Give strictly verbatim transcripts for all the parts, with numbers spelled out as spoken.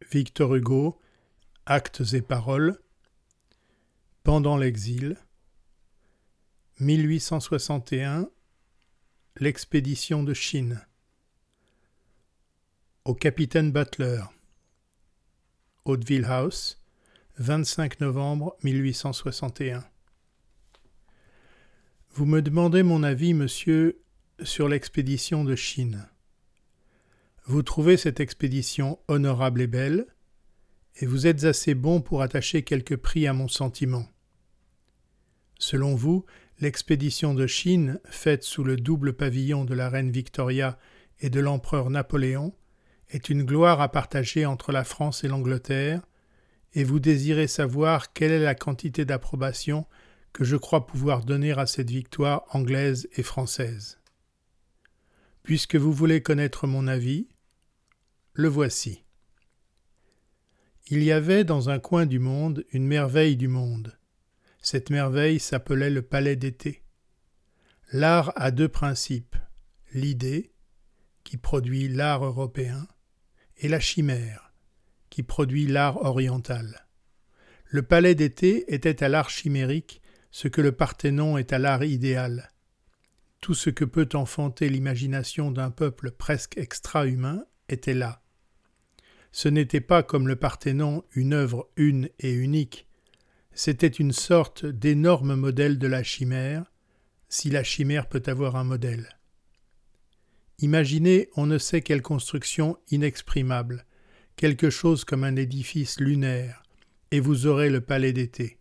Victor Hugo, Actes et paroles, pendant l'exil, mille huit cent soixante et un, l'expédition de Chine. Au capitaine Butler, Hauteville House, vingt-cinq novembre mille huit cent soixante et un. Vous me demandez mon avis, monsieur, sur l'expédition de Chine. Vous trouvez cette expédition honorable et belle, et vous êtes assez bon pour attacher quelque prix à mon sentiment. Selon vous, l'expédition de Chine, faite sous le double pavillon de la reine Victoria et de l'empereur Napoléon, est une gloire à partager entre la France et l'Angleterre, et vous désirez savoir quelle est la quantité d'approbation que je crois pouvoir donner à cette victoire anglaise et française. Puisque vous voulez connaître mon avis, le voici. Il y avait dans un coin du monde une merveille du monde. Cette merveille s'appelait le palais d'été. L'art a deux principes, l'idée, qui produit l'art européen, et la chimère, qui produit l'art oriental. Le palais d'été était à l'art chimérique ce que le Parthénon est à l'art idéal. Tout ce que peut enfanter l'imagination d'un peuple presque extra-humain était là. Ce n'était pas comme le Parthénon une œuvre une et unique, c'était une sorte d'énorme modèle de la chimère, si la chimère peut avoir un modèle. Imaginez on ne sait quelle construction inexprimable, quelque chose comme un édifice lunaire, et vous aurez le palais d'été.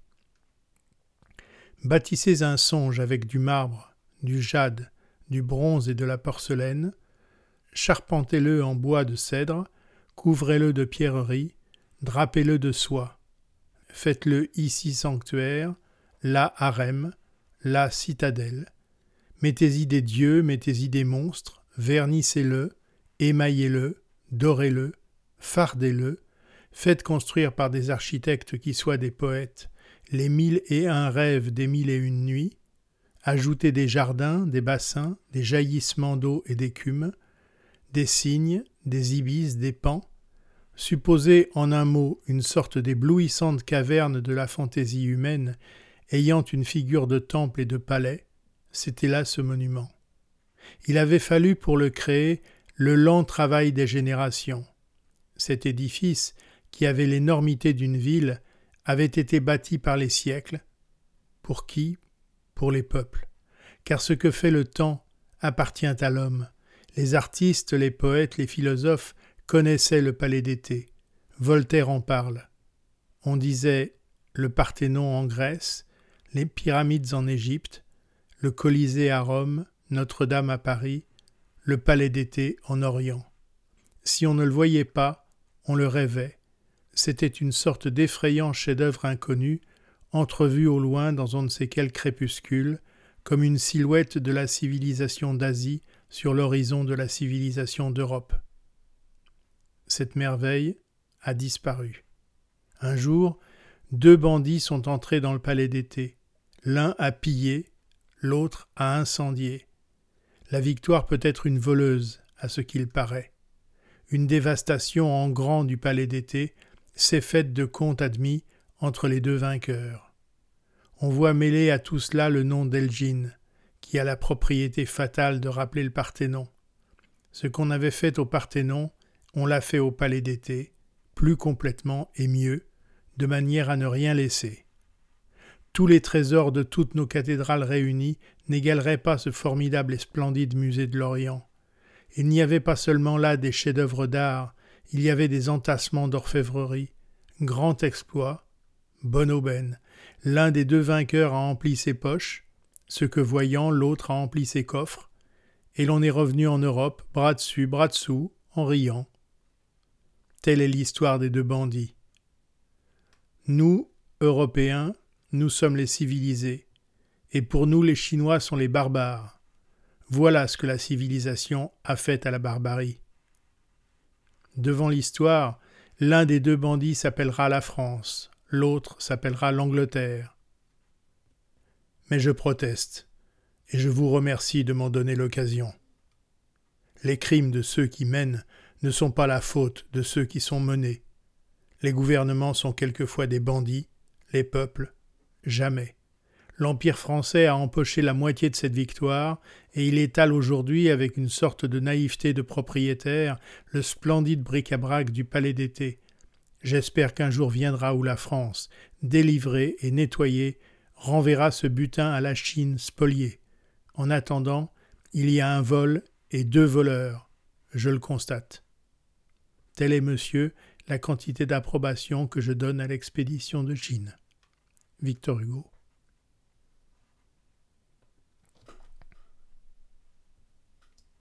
Bâtissez un songe avec du marbre, du jade, du bronze et de la porcelaine, charpentez-le en bois de cèdre, couvrez-le de pierreries, drapez-le de soie. Faites-le ici sanctuaire, là harem, là citadelle. Mettez-y des dieux, mettez-y des monstres, vernissez-le, émaillez-le, dorez-le, fardez-le, faites construire par des architectes qui soient des poètes les mille et un rêves des mille et une nuits, ajoutez des jardins, des bassins, des jaillissements d'eau et d'écume, des cygnes, des ibis, des pans, supposez en un mot une sorte d'éblouissante caverne de la fantaisie humaine ayant une figure de temple et de palais, c'était là ce monument. Il avait fallu pour le créer le lent travail des générations. Cet édifice, qui avait l'énormité d'une ville, avait été bâti par les siècles. Pour qui ? Pour les peuples. Car ce que fait le temps appartient à l'homme. Les artistes, les poètes, les philosophes connaissaient le palais d'été. Voltaire en parle. On disait le Parthénon en Grèce, les pyramides en Égypte, le Colisée à Rome, Notre-Dame à Paris, le palais d'été en Orient. Si on ne le voyait pas, on le rêvait. C'était une sorte d'effrayant chef-d'œuvre inconnu, entrevu au loin dans on ne sait quel crépuscule, comme une silhouette de la civilisation d'Asie sur l'horizon de la civilisation d'Europe. Cette merveille a disparu. Un jour, deux bandits sont entrés dans le palais d'été. L'un a pillé, l'autre a incendié. La victoire peut être une voleuse, à ce qu'il paraît. Une dévastation en grand du palais d'été s'est faite de compte admis entre les deux vainqueurs. On voit mêler à tout cela le nom d'Elgin, qui a la propriété fatale de rappeler le Parthénon. Ce qu'on avait fait au Parthénon, on l'a fait au palais d'été, plus complètement et mieux, de manière à ne rien laisser. Tous les trésors de toutes nos cathédrales réunies n'égaleraient pas ce formidable et splendide musée de l'Orient. Il n'y avait pas seulement là des chefs-d'œuvre d'art, il y avait des entassements d'orfèvrerie. Grand exploit, bonne aubaine. L'un des deux vainqueurs a empli ses poches, ce que voyant, l'autre a empli ses coffres, et l'on est revenu en Europe, bras dessus, bras dessous, en riant. Telle est l'histoire des deux bandits. Nous, Européens, nous sommes les civilisés, et pour nous les Chinois sont les barbares. Voilà ce que la civilisation a fait à la barbarie. Devant l'histoire, l'un des deux bandits s'appellera la France, l'autre s'appellera l'Angleterre. Mais je proteste, et je vous remercie de m'en donner l'occasion. Les crimes de ceux qui mènent ne sont pas la faute de ceux qui sont menés. Les gouvernements sont quelquefois des bandits, les peuples, jamais. L'Empire français a empoché la moitié de cette victoire, et il étale aujourd'hui, avec une sorte de naïveté de propriétaire, le splendide bric-à-brac du palais d'été. J'espère qu'un jour viendra où la France, délivrée et nettoyée, renverra ce butin à la Chine spoliée. En attendant, il y a un vol et deux voleurs, je le constate. Telle est, monsieur, la quantité d'approbation que je donne à l'expédition de Chine. Victor Hugo.